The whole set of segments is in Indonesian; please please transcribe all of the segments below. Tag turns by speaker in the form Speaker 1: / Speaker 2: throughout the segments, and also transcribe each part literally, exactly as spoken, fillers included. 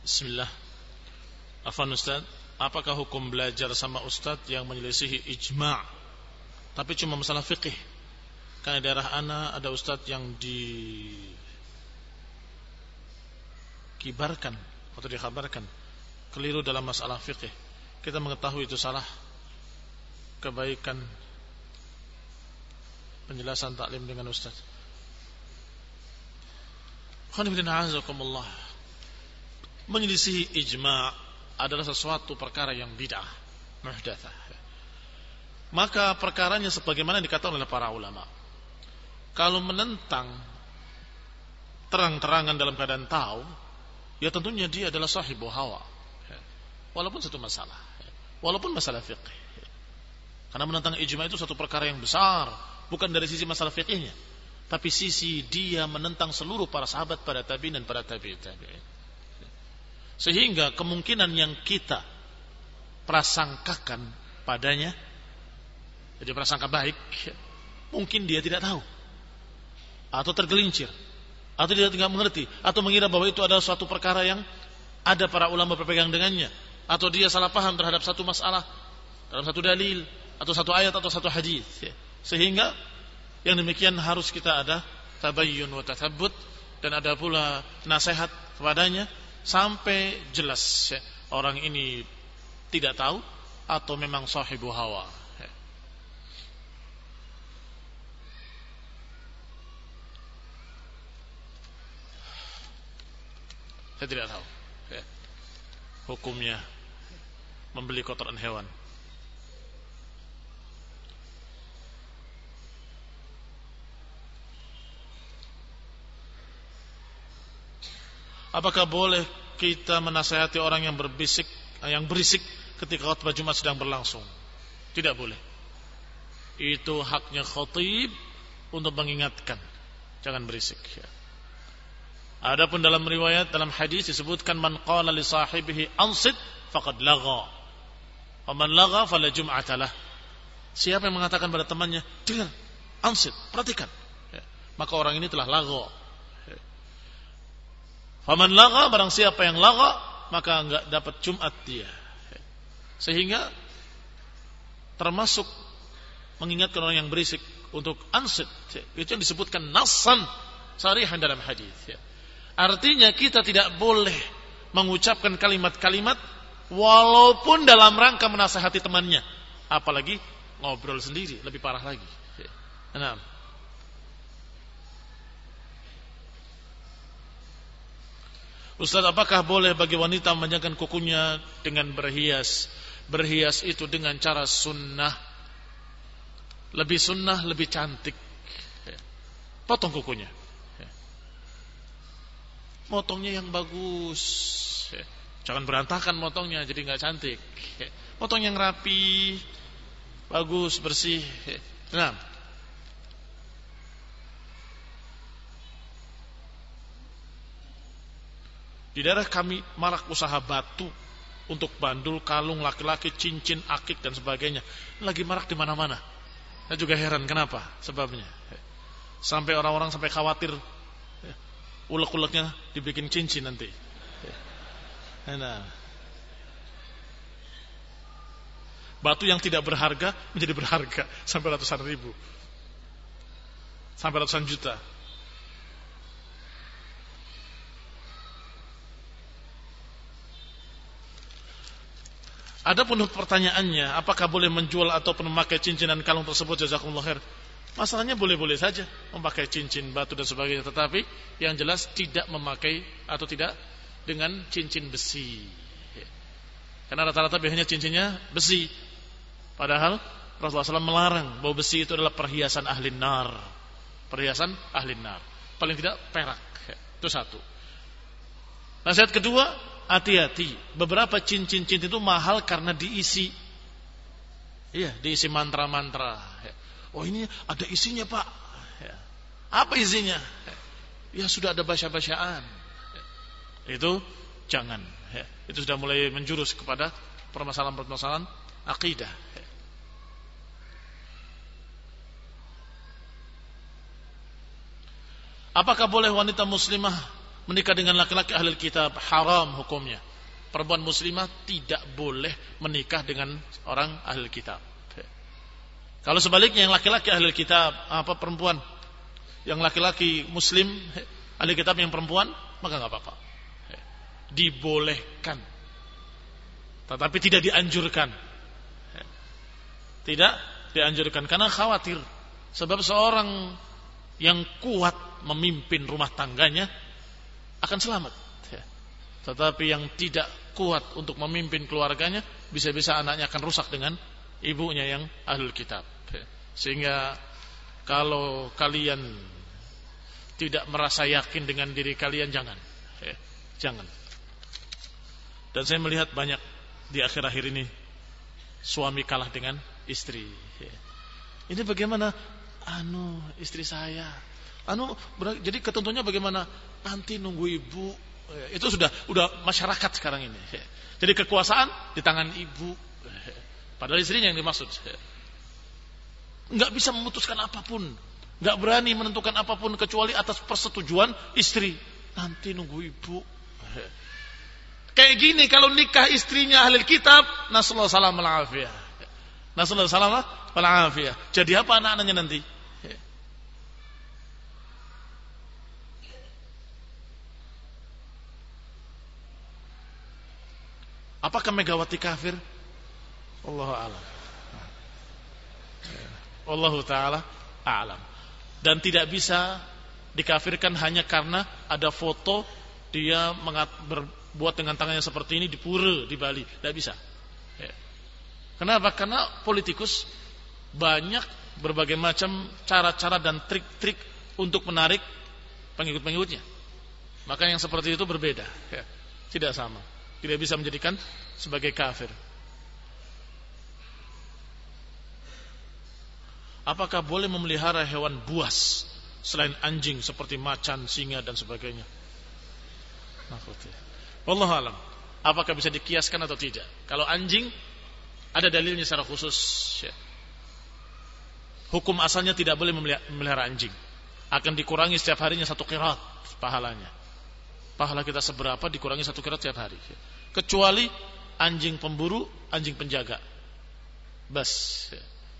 Speaker 1: Bismillah. Afwan Ustaz, apakah hukum belajar sama Ustaz yang menyelisihi ijma' tapi cuma masalah fikih? Karena di daerah ana ada Ustaz yang dikibarkan atau dikabarkan keliru dalam masalah fikih. Kita mengetahui itu salah. Kebaikan penjelasan taklim dengan Ustaz. Alhamdulillah. Menyelisihi ijma' adalah sesuatu perkara yang bid'ah, muhdatsah. Maka perkaranya sebagaimana dikatakan oleh para ulama. Kalau menentang terang-terangan dalam keadaan tahu, ya tentunya dia adalah sahibu hawa. Walaupun satu masalah, walaupun masalah fiqh. Karena menentang ijma' itu satu perkara yang besar, bukan dari sisi masalah fiqhnya, tapi sisi dia menentang seluruh para sahabat, para tabi'in dan para tabi'ut tabi'in. Sehingga kemungkinan yang kita prasangkakan padanya, jadi prasangka baik, mungkin dia tidak tahu, atau tergelincir, atau dia tidak mengerti, atau mengira bahwa itu adalah suatu perkara yang ada para ulama berpegang dengannya, atau dia salah paham terhadap satu masalah dalam satu dalil, atau satu ayat, atau satu hadis. Sehingga yang demikian harus kita ada tabayyun wa tathabbut, dan ada pula nasihat kepadanya sampai jelas ya, orang ini tidak tahu atau memang sahibu hawa. Ya. Saya tidak tahu ya, hukumnya membeli kotoran hewan. Apakah boleh kita menasihati orang yang berbisik, yang berisik ketika khutbah Jumat sedang berlangsung? Tidak boleh. Itu haknya khatib untuk mengingatkan, jangan berisik. Adapun dalam riwayat, dalam hadis disebutkan man qala li sahibihi ansit faqad lagha. Wa man lagha fala jum'ata lah. Siapa yang mengatakan pada temannya, dengar, ansit, perhatikan, maka orang ini telah lagha. Faman lagha, barang siapa yang lagha, maka enggak dapat Jumat dia. Sehingga termasuk mengingatkan orang yang berisik untuk ansit, itu yang disebutkan nassan sarihan dalam hadis. Artinya kita tidak boleh mengucapkan kalimat-kalimat walaupun dalam rangka menasihati temannya, apalagi ngobrol sendiri, lebih parah lagi. Nah, Ustaz, apakah boleh bagi wanita memanjangkan kukunya dengan berhias? Berhias itu dengan cara sunnah. Lebih sunnah, lebih cantik. Potong kukunya. Motongnya yang bagus. Jangan berantakan motongnya, jadi gak cantik. Potong yang rapi, bagus, bersih. Nah, di daerah kami marak usaha batu untuk bandul, kalung laki-laki, cincin, akik dan sebagainya. Lagi marak di mana-mana. Saya juga heran kenapa sebabnya. Sampai orang-orang sampai khawatir ulek-uleknya dibikin cincin nanti. Nah, batu yang tidak berharga menjadi berharga sampai ratusan ribu, sampai ratusan juta. Adapun pertanyaannya, apakah boleh menjual ataupun memakai cincin dan kalung tersebut? Jazakumullah khair. Masalahnya boleh-boleh saja memakai cincin, batu dan sebagainya, tetapi yang jelas tidak memakai atau tidak dengan cincin besi. Karena rata-rata biasanya cincinnya besi. Padahal Rasulullah shallallahu alaihi wasallam melarang bahwa besi itu adalah perhiasan ahli nar. Perhiasan ahli nar. Paling tidak perak. Itu satu. Nasihat kedua, hati-hati, beberapa cincin-cincin itu mahal karena diisi, iya, diisi mantra-mantra. Oh ini ada isinya pak, apa isinya? Ya sudah ada baca-bacaan. Itu jangan, itu sudah mulai menjurus kepada permasalahan-permasalahan akidah. Apakah boleh wanita muslimah menikah dengan laki-laki ahli kitab haram hukumnya. Perempuan muslimah tidak boleh menikah dengan orang ahli kitab. Kalau sebaliknya yang laki-laki ahli kitab, apa perempuan yang laki-laki muslim ahli kitab yang perempuan, maka enggak apa-apa. Dibolehkan. Tetapi tidak dianjurkan. Tidak dianjurkan karena khawatir. Sebab seorang yang kuat memimpin rumah tangganya akan selamat. Tetapi yang tidak kuat untuk memimpin keluarganya, bisa-bisa anaknya akan rusak dengan ibunya yang ahlul kitab. Sehingga kalau kalian tidak merasa yakin dengan diri kalian, jangan. Jangan. Dan saya melihat banyak di akhir-akhir ini suami kalah dengan istri. Ini bagaimana? Anu, istri saya. Anu, jadi ketentuannya bagaimana? Nanti nunggu ibu. Itu sudah udah masyarakat sekarang ini. Jadi kekuasaan di tangan ibu. Padahal istrinya yang dimaksud. Enggak bisa memutuskan apapun, enggak berani menentukan apapun kecuali atas persetujuan istri. Nanti nunggu ibu. Kayak gini kalau nikah istrinya ahli kitab, nasallahu salam wal afiyah. Nasallahu salam wal afiyah. Jadi apa anak-anaknya nanti? Apakah Megawati kafir? Allahu a'lam. Wallahu ta'ala a'lam. Dan tidak bisa dikafirkan hanya karena ada foto dia mengat, berbuat dengan tangannya seperti ini di pura di Bali. Tidak bisa. Ya. Kenapa? Karena politikus banyak berbagai macam cara-cara dan trik-trik untuk menarik pengikut-pengikutnya. Maka yang seperti itu berbeda. Ya. Tidak sama. Tidak bisa menjadikan sebagai kafir. Apakah boleh memelihara hewan buas selain anjing seperti macan, singa dan sebagainya? Wallahu alam. Apakah bisa dikiaskan atau tidak? Kalau anjing ada dalilnya secara khusus. Ya. Hukum asalnya tidak boleh memelihara anjing. Akan dikurangi setiap harinya satu qirat pahalanya. Pahala kita seberapa dikurangi satu qirat setiap hari. Kecuali anjing pemburu, anjing penjaga. Bas. Ya.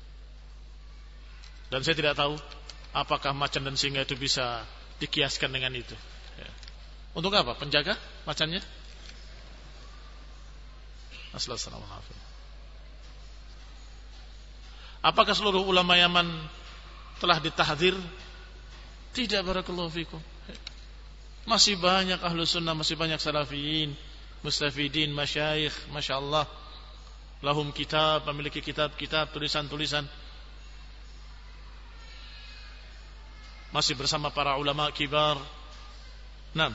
Speaker 1: Dan saya tidak tahu apakah macan dan singa itu bisa dikiaskan dengan itu. Ya. Untuk apa? Penjaga macannya? Assalamualaikum. Apakah seluruh ulama Yaman telah ditahdzir? Tidak, barakallahu fikum. Masih banyak ahlu sunnah, masih banyak salafiyin, mustafidin, masyayikh, masya Allah, lahum kitab, memiliki kitab-kitab, tulisan-tulisan. Masih bersama para ulama kibar. Nah,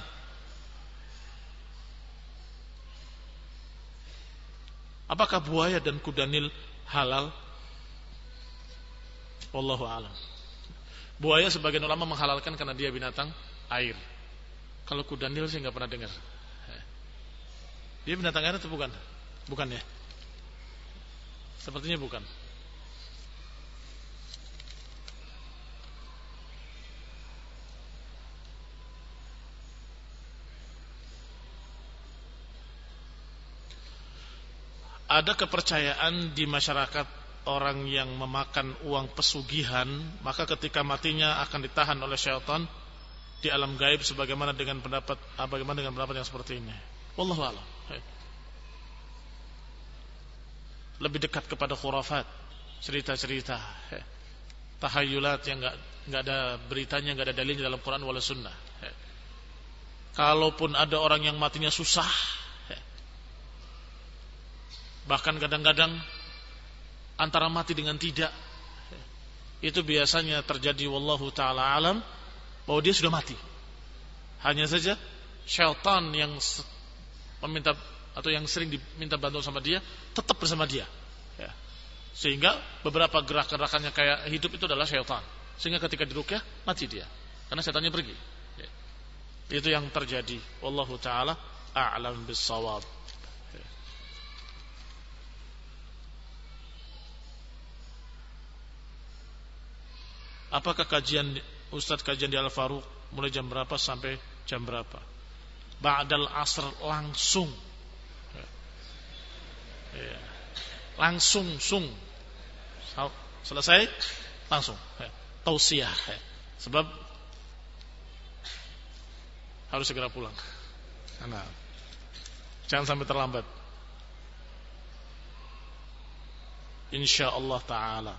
Speaker 1: apakah buaya dan kuda nil halal? Wallahu a'lam. Buaya sebagian ulama menghalalkan karena dia binatang air. Kalau kuda nil saya nggak pernah dengar. Dia binatang air atau bukan? Bukan ya? Sepertinya bukan. Ada kepercayaan di masyarakat orang yang memakan uang pesugihan, maka ketika matinya akan ditahan oleh syaitan di alam gaib, sebagaimana dengan pendapat bagaimana dengan pendapat yang seperti ini? Wallahu a'lam. Lebih dekat kepada khurafat, cerita-cerita, tahayulat yang enggak enggak ada beritanya, enggak ada dalilnya dalam Quran wala sunnah. Kalaupun ada orang yang matinya susah, bahkan kadang-kadang antara mati dengan tidak, itu biasanya terjadi wallahu ta'ala alam, bahwa dia sudah mati. Hanya saja syaitan yang meminta atau yang sering diminta bantuan sama dia tetap bersama dia, ya. Sehingga beberapa gerak-gerakannya kayak hidup itu adalah syaitan. Sehingga ketika diruqyah mati dia karena syaitannya pergi, ya. Itu yang terjadi. Wallahu ta'ala a'lam bis-shawab. Apakah kajian Ustadz kajian di Al-Faruq mulai jam berapa sampai jam berapa? ba'dal asr langsung. Ya. Langsung sung. Selesai langsung. Ya. Tausiah. Ya. Sebab harus segera pulang. Nah, jangan sampai terlambat. Insyaallah taala.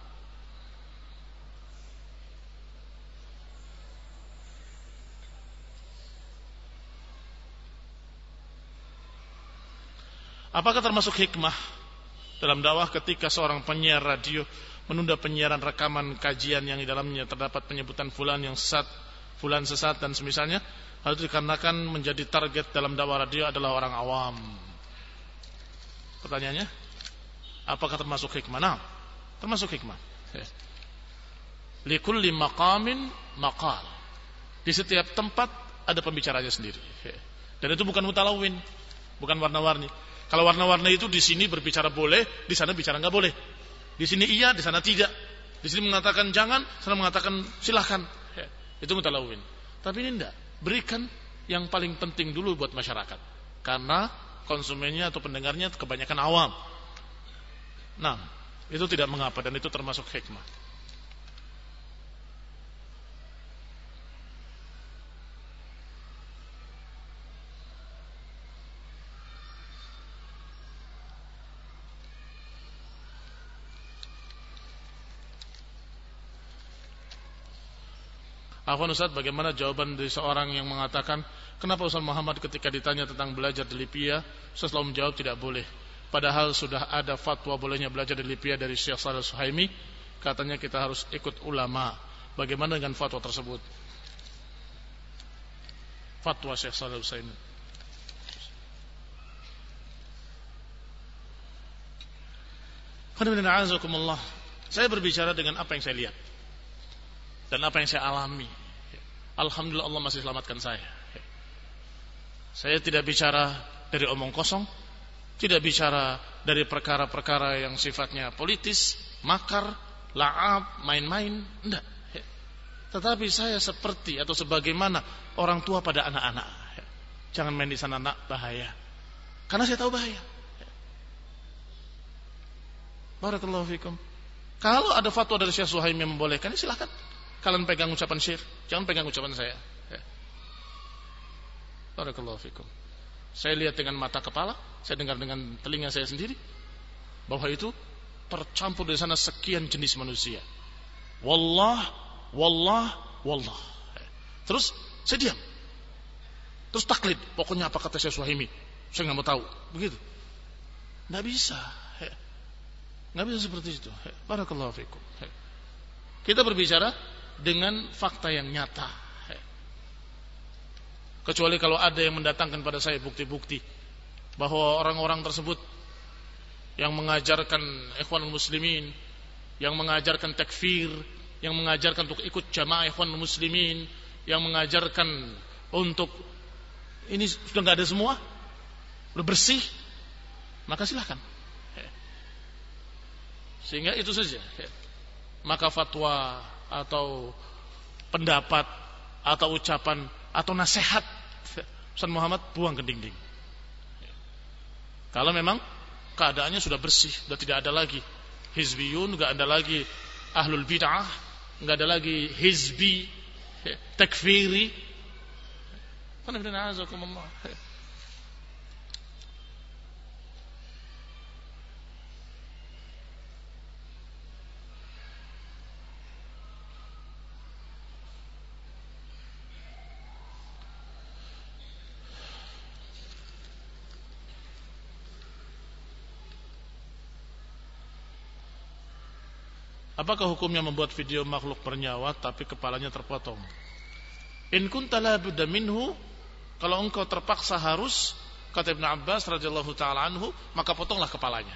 Speaker 1: Apakah termasuk hikmah dalam dakwah ketika seorang penyiar radio menunda penyiaran rekaman kajian yang di dalamnya terdapat penyebutan fulan yang sesat, fulan sesat dan semisalnya? Hal itu dikarenakan menjadi target dalam dakwah radio adalah orang awam. Pertanyaannya, apakah termasuk hikmah? Nah, termasuk hikmah. Likulli maqamin maqal. Di setiap tempat ada pembicaranya sendiri. Dan itu bukan mutalawin, bukan warna-warni. Kalau warna-warni itu di sini berbicara boleh, di sana bicara nggak boleh. Di sini iya, di sana tidak. Di sini mengatakan jangan, di sana mengatakan silahkan. Itu mutalawin. Tapi ini enggak. Berikan yang paling penting dulu buat masyarakat. Karena konsumennya atau pendengarnya kebanyakan awam. Nah, itu tidak mengapa dan itu termasuk hikmah. Afwan Ustaz, bagaimana jawaban dari seorang yang mengatakan, kenapa Ustaz Muhammad ketika ditanya tentang belajar di Libya, Ustaz selalu menjawab tidak boleh. Padahal sudah ada fatwa bolehnya belajar di Libya dari Syekh Shalih Suhaimi, katanya kita harus ikut ulama. Bagaimana dengan fatwa tersebut? Fatwa Syekh Shalih Suhaimi. Saya berbicara dengan apa yang saya lihat dan apa yang saya alami. Alhamdulillah Allah masih selamatkan saya. Saya tidak bicara dari omong kosong, tidak bicara dari perkara-perkara yang sifatnya politis, makar, la'ab, main-main, enggak. Tetapi saya seperti atau sebagaimana orang tua pada anak-anak. Jangan main di sana nak, bahaya. Karena saya tahu bahaya. Barakallahu fikum. Kalau ada fatwa dari Syekh Suhaimi yang membolehkan, silakan. Kalian pegang ucapan Syekh, jangan pegang ucapan saya. Barakallahu fikum. Saya lihat dengan mata kepala, saya dengar dengan telinga saya sendiri bahwa itu tercampur di sana sekian jenis manusia. Wallah, wallah, wallah. Terus saya diam. Terus taklid, pokoknya apa kata Syekh Suhaimi, saya nggak mau tahu. Begitu. Nggak bisa. Nggak bisa seperti itu. Barakallahu fikum. Kita berbicara dengan fakta yang nyata. Kecuali kalau ada yang mendatangkan pada saya bukti-bukti bahwa orang-orang tersebut yang mengajarkan ikhwanul muslimin, yang mengajarkan takfir, yang mengajarkan untuk ikut jamaah ikhwanul muslimin, yang mengajarkan untuk ini sudah nggak ada semua, sudah bersih, maka silahkan. Sehingga itu saja. Maka fatwa atau pendapat atau ucapan atau nasihat Ustaz Muhammad buang ke dinding. Kalau memang keadaannya sudah bersih, sudah tidak ada lagi hizbiyun, enggak ada lagi ahlul bid'ah, enggak ada lagi hizbi takfiri. Alhamdulillah. Apakah hukumnya membuat video makhluk bernyawa tapi kepalanya terpotong? In kunta la budda minhu, kalau engkau terpaksa harus, kata Ibnu Abbas radhiyallahu taala anhu, maka potonglah kepalanya.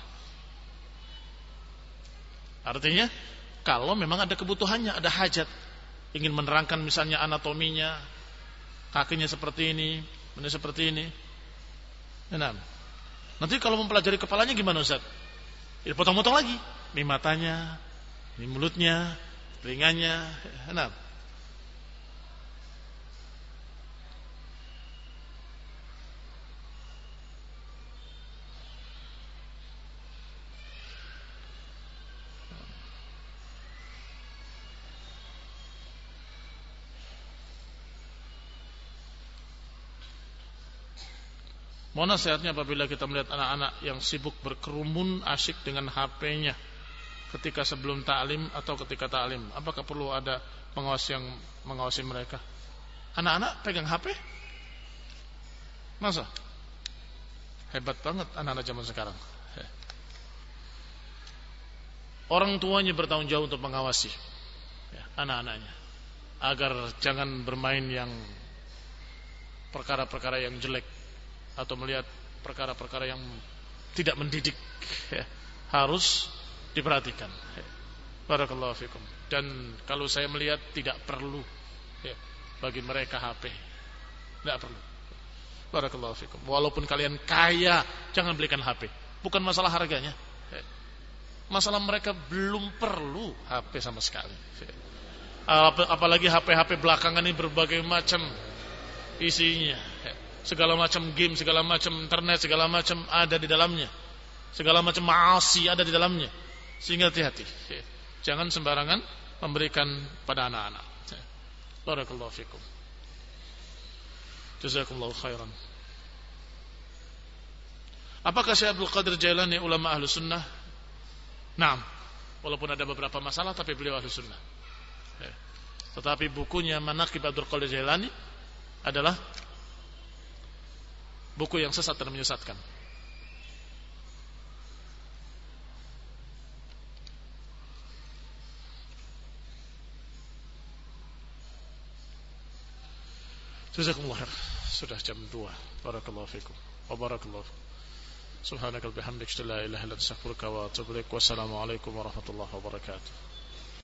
Speaker 1: Artinya, kalau memang ada kebutuhannya, ada hajat, ingin menerangkan misalnya anatominya, kakinya seperti ini, ini seperti ini. Nah, nanti kalau mempelajari kepalanya gimana Ustaz? Ya, potong-potong lagi, ini matanya, ini mulutnya, telinganya. Nah, Mohon nasihatnya apabila kita melihat anak-anak yang sibuk berkerumun asyik dengan H P-nya ketika sebelum ta'lim atau ketika ta'lim. Apakah perlu ada pengawas yang mengawasi mereka? Anak-anak pegang H P? Masa? Hebat banget anak-anak zaman sekarang. Orang tuanya bertanggung jawab untuk mengawasi ya, anak-anaknya agar jangan bermain yang perkara-perkara yang jelek atau melihat perkara-perkara yang tidak mendidik ya, harus diperhatikan ya. Barakallahu fikum. Dan kalau saya melihat tidak perlu ya, bagi mereka H P, tidak perlu. Barakallahu fikum. Walaupun kalian kaya, jangan belikan H P. Bukan masalah harganya ya. Masalah mereka belum perlu H P sama sekali. Apalagi H P-H P belakangan ini berbagai macam isinya. Segala macam game, segala macam internet, segala macam ada di dalamnya. Segala macam maasi ada di dalamnya. Sehingga hati-hati. Jangan sembarangan memberikan pada anak-anak. Barakallahu fikum. Jazakumullahu khairan. Apakah Syekh Abdul Qadir Jailani ulama ahlu sunnah? Naam, walaupun ada beberapa masalah tapi beliau ahli sunnah ya. Tetapi bukunya Manaqib Abdul Qadir Jailani adalah buku yang sesat dan menyesatkan. Jazakumullah khair. Sudah jam dua. Barakallahu fikum wa barakallahu fikum. Subhanakal bihamdik, la ilaha illa anta, astaghfiruka wa atubu ilaik. Wassalamu alaikum warahmatullahi wabarakatuh.